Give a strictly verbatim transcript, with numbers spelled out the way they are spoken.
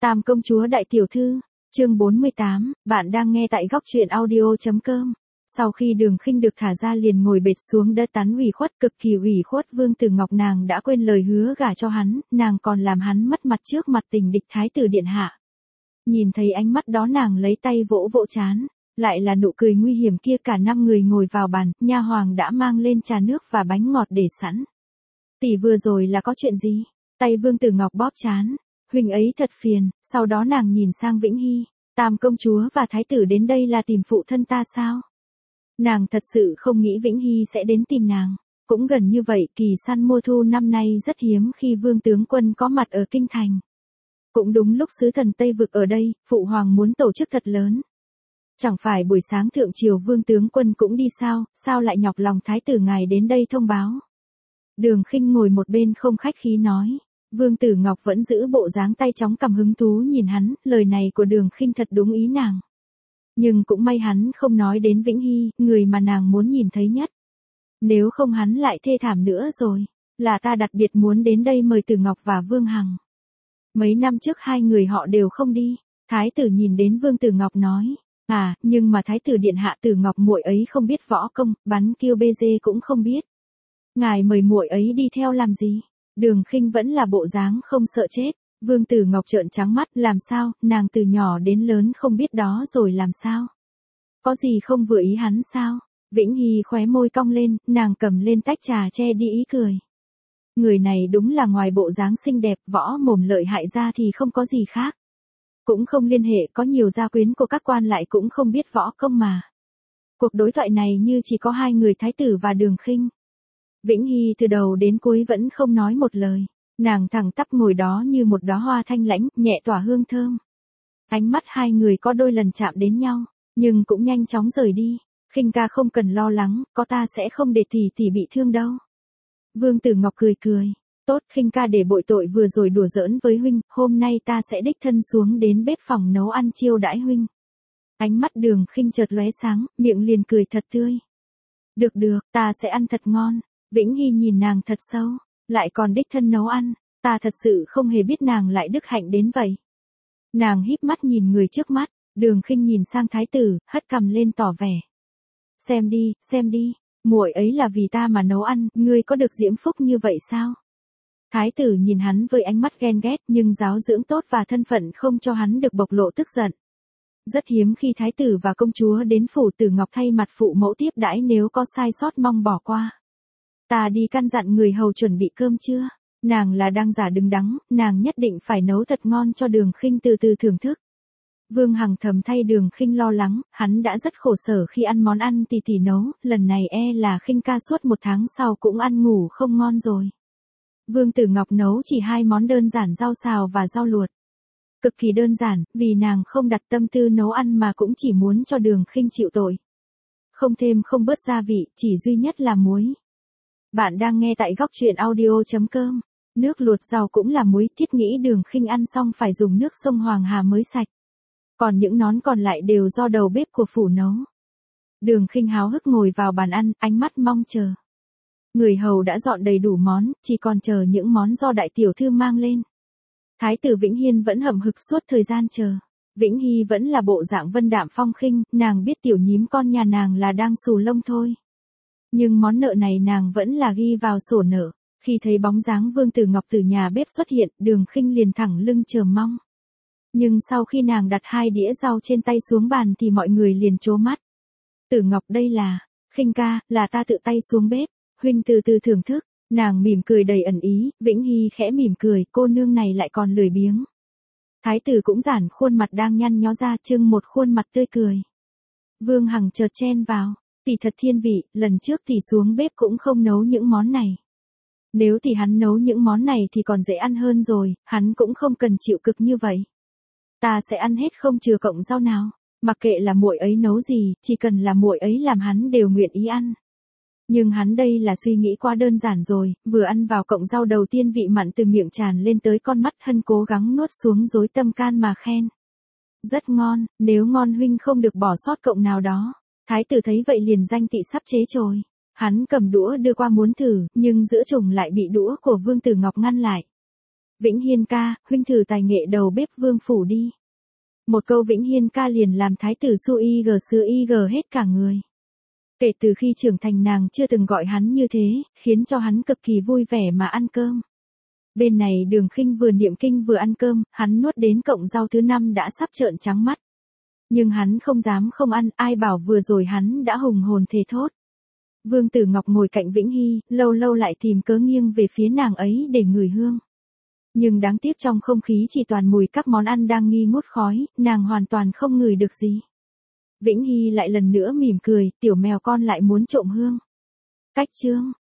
Tam công chúa đại tiểu thư, chương bốn mươi tám, bạn đang nghe tại góc truyện audio.com. Sau khi Đường Khinh được thả ra liền ngồi bệt xuống đất tán ủy khuất, cực kỳ ủy khuất. Vương Tử Ngọc nàng đã quên lời hứa gả cho hắn, nàng còn làm hắn mất mặt trước mặt tình địch thái tử điện hạ. Nhìn thấy ánh mắt đó nàng lấy tay vỗ vỗ trán, lại là nụ cười nguy hiểm kia. Cả năm người ngồi vào bàn, nha hoàng đã mang lên trà nước và bánh ngọt để sẵn. Tỷ vừa rồi là có chuyện gì? Tay Vương Tử Ngọc bóp trán. Huynh ấy thật phiền. Sau đó nàng nhìn sang Vĩnh Hy. Tam công chúa và thái tử đến đây là tìm phụ thân ta sao? Nàng thật sự không nghĩ Vĩnh Hy sẽ đến tìm nàng. Cũng gần như vậy, kỳ săn mùa thu năm nay rất hiếm khi Vương tướng quân có mặt ở kinh thành. Cũng đúng lúc sứ thần Tây Vực ở đây, phụ hoàng muốn tổ chức thật lớn. Chẳng phải buổi sáng thượng triều Vương tướng quân cũng đi sao, sao lại nhọc lòng thái tử ngài đến đây thông báo? Đường Khinh ngồi một bên không khách khí nói. Vương Tử Ngọc vẫn giữ bộ dáng tay chóng cầm hứng thú nhìn hắn, lời này của Đường Khinh thật đúng ý nàng. Nhưng cũng may hắn không nói đến Vĩnh Hy, người mà nàng muốn nhìn thấy nhất. Nếu không hắn lại thê thảm nữa rồi. Là ta đặc biệt muốn đến đây mời Tử Ngọc và Vương Hằng. Mấy năm trước hai người họ đều không đi. Thái tử nhìn đến Vương Tử Ngọc nói. À, nhưng mà thái tử điện hạ Tử Ngọc muội ấy không biết võ công, bắn kiêu bê dê cũng không biết. Ngài mời muội ấy đi theo làm gì? Đường Khinh vẫn là bộ dáng không sợ chết. Vương Tử Ngọc trợn trắng mắt, làm sao, nàng từ nhỏ đến lớn không biết đó rồi làm sao? Có gì không vừa ý hắn sao? Vĩnh Hy khóe môi cong lên, nàng cầm lên tách trà che đi ý cười. Người này đúng là ngoài bộ dáng xinh đẹp, võ mồm lợi hại ra thì không có gì khác. Cũng không liên hệ, có nhiều gia quyến của các quan lại cũng không biết võ công mà. Cuộc đối thoại này như chỉ có hai người thái tử và Đường Khinh. Vĩnh Hy từ đầu đến cuối vẫn không nói một lời. Nàng thẳng tắp ngồi đó như một đóa hoa thanh lãnh, nhẹ tỏa hương thơm. Ánh mắt hai người có đôi lần chạm đến nhau, nhưng cũng nhanh chóng rời đi. Khinh ca không cần lo lắng, có ta sẽ không để tỷ tỷ bị thương đâu. Vương Tử Ngọc cười cười. Tốt, Khinh ca để bội tội vừa rồi đùa giỡn với huynh, hôm nay ta sẽ đích thân xuống đến bếp phòng nấu ăn chiêu đãi huynh. Ánh mắt Đường Khinh chợt lóe sáng, miệng liền cười thật tươi. Được được, ta sẽ ăn thật ngon. Vĩnh Hy nhìn nàng thật sâu, lại còn đích thân nấu ăn, ta thật sự không hề biết nàng lại đức hạnh đến vậy. Nàng híp mắt nhìn người trước mắt, Đường Khinh nhìn sang thái tử, hất cằm lên tỏ vẻ. Xem đi, xem đi, muội ấy là vì ta mà nấu ăn, ngươi có được diễm phúc như vậy sao? Thái tử nhìn hắn với ánh mắt ghen ghét, nhưng giáo dưỡng tốt và thân phận không cho hắn được bộc lộ tức giận. Rất hiếm khi thái tử và công chúa đến phủ Tử Ngọc thay mặt phụ mẫu tiếp đãi, nếu có sai sót mong bỏ qua. Ta đi căn dặn người hầu chuẩn bị cơm chưa? Nàng là đang giả đứng đắn, nàng nhất định phải nấu thật ngon cho Đường Khinh từ từ thưởng thức. Vương Hằng thầm thay Đường Khinh lo lắng, hắn đã rất khổ sở khi ăn món ăn tỷ tỷ nấu, lần này e là Khinh ca suốt một tháng sau cũng ăn ngủ không ngon rồi. Vương Tử Ngọc nấu chỉ hai món đơn giản, rau xào và rau luộc. Cực kỳ đơn giản, vì nàng không đặt tâm tư nấu ăn mà cũng chỉ muốn cho Đường Khinh chịu tội. Không thêm không bớt gia vị, chỉ duy nhất là muối. Bạn đang nghe tại góc truyện audio.com. Nước luộc rau cũng là muối, thiết nghĩ Đường Khinh ăn xong phải dùng nước sông Hoàng Hà mới sạch. Còn những món còn lại đều do đầu bếp của phủ nấu. Đường Khinh háo hức ngồi vào bàn ăn, ánh mắt mong chờ. Người hầu đã dọn đầy đủ món, chỉ còn chờ những món do đại tiểu thư mang lên. Thái tử Vĩnh Hiên vẫn hậm hực suốt thời gian chờ. Vĩnh Hy vẫn là bộ dạng vân đạm phong khinh, nàng biết tiểu nhím con nhà nàng là đang xù lông thôi. Nhưng món nợ này nàng vẫn là ghi vào sổ nợ. Khi thấy bóng dáng Vương Tử Ngọc từ nhà bếp xuất hiện, Đường Khinh liền thẳng lưng chờ mong. Nhưng sau khi nàng đặt hai đĩa rau trên tay xuống bàn thì mọi người liền trố mắt. Tử Ngọc đây là, Khinh ca, là ta tự tay xuống bếp, huynh từ từ thưởng thức. Nàng mỉm cười đầy ẩn ý, Vĩnh Hy khẽ mỉm cười, cô nương này lại còn lười biếng. Thái tử cũng giản khuôn mặt đang nhăn nhó ra, trưng một khuôn mặt tươi cười. Vương Hằng chợt chen vào. Tỷ thật thiên vị, lần trước tỷ xuống bếp cũng không nấu những món này. Nếu tỷ hắn nấu những món này thì còn dễ ăn hơn rồi, hắn cũng không cần chịu cực như vậy. Ta sẽ ăn hết không chừa cọng rau nào, mặc kệ là muội ấy nấu gì, chỉ cần là muội ấy làm hắn đều nguyện ý ăn. Nhưng hắn đây là suy nghĩ quá đơn giản rồi, vừa ăn vào cọng rau đầu tiên vị mặn từ miệng tràn lên tới con mắt, hân cố gắng nuốt xuống dối tâm can mà khen. Rất ngon, nếu ngon huynh không được bỏ sót cọng nào đó. Thái tử thấy vậy liền danh tị sắp chế trồi. Hắn cầm đũa đưa qua muốn thử, nhưng giữa chồng lại bị đũa của Vương Tử Ngọc ngăn lại. Vĩnh Hiên ca, huynh thử tài nghệ đầu bếp Vương phủ đi. Một câu Vĩnh Hiên ca liền làm thái tử Su Y G Sư Y G hết cả người. Kể từ khi trưởng thành nàng chưa từng gọi hắn như thế, khiến cho hắn cực kỳ vui vẻ mà ăn cơm. Bên này Đường Khinh vừa niệm kinh vừa ăn cơm, hắn nuốt đến cọng rau thứ năm đã sắp trợn trắng mắt. Nhưng hắn không dám không ăn, ai bảo vừa rồi hắn đã hùng hồn thề thốt. Vương Tử Ngọc ngồi cạnh Vĩnh Hy, lâu lâu lại tìm cớ nghiêng về phía nàng ấy để ngửi hương. Nhưng đáng tiếc trong không khí chỉ toàn mùi các món ăn đang nghi ngút khói, nàng hoàn toàn không ngửi được gì. Vĩnh Hy lại lần nữa mỉm cười, tiểu mèo con lại muốn trộm hương. Cách chương